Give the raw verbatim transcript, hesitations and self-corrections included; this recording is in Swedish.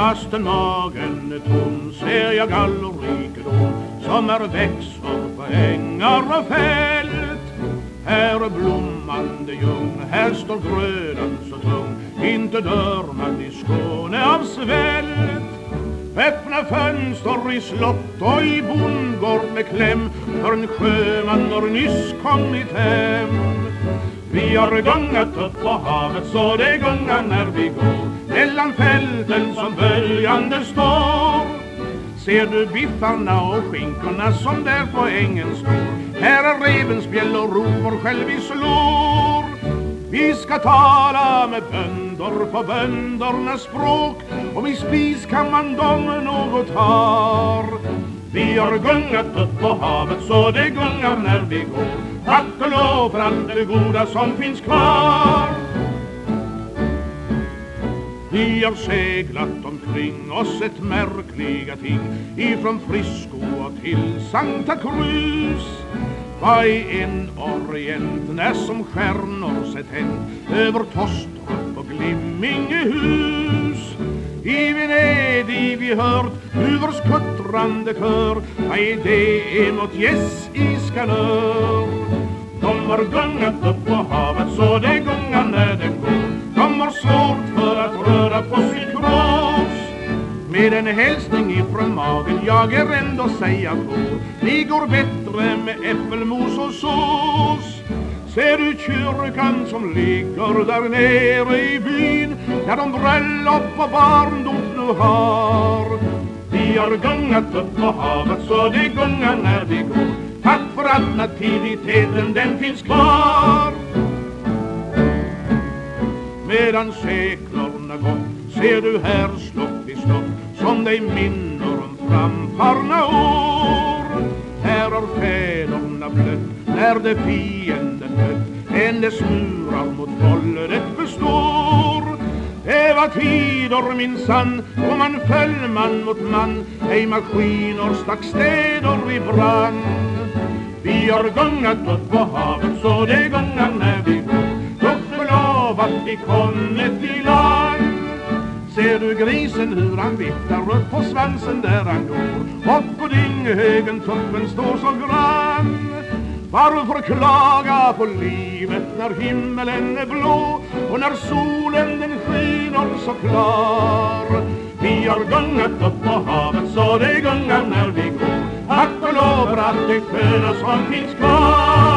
Fastän magen är tom ser jag gallrikedom som är växer på ängar och fält. Här är blommande ljung, här står grödan så tung, inte dör man i Skåne av svält. Öppna fönster i slott och i bondgård med kläm, för en sjöman har nyss kommit hem. Vi har gungat upp på havet så det gungar när vi går, mellan fälten som böljande står. Ser du biffarna och skinkorna som där på ängen står? Här är revensbjäll och rovor själv vi slår. Vi ska tala med bönder på böndernas språk, och i spis kan man dem något har. Vi har gungat upp på havet så det gungar när vi går, tack och lov för allt det goda som finns kvar. Vi har seglat omkring oss ett märkliga ting, ifrån Frisco och till Santa Cruz. Vad är en orient när som stjärnor sett hänt över Tostrup och Glimmingehus? I Venedig vi hört huvers kuttrande kör, vad är det emot gäss i Skanör? De har gungat upp på havet så det gungar när det går, de har svårt för att röra på sitt krås. Med en hälsning ifrån magen jag är ändå säga på, ni går bättre med äppelmos och sås. Ser du kyrkan som ligger där nere i byn, där de bröllop och barndop nu har? Vi har gungat upp på havet så det gungar när vi går, tack för att nativiteten den finns kvar. Medan seklerna gått ser du här slott i slott som dig minner om framfarna år. Här har fäderna blött när det fienden mött, hennes murar mot våldet består. Det var tider minsann, och man föll man mot man, ej maskiner stack städer i brand. Vi har gungat upp på havet så det gungar när vi går, gudskelov att vi kommit i land. Ser du grisen hur han viftar upp på svansen där han går, och på Dinghögen tuppen står så grann. Varför klaga på livet när himmelen är blå och när solen den skiner så klar? Vi har gungat upp på havet så det gungar när vi går, tack och lov för att det sköna som finns kvar.